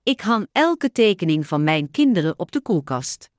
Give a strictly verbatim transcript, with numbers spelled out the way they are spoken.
Ik hang elke tekening van mijn kinderen op de koelkast.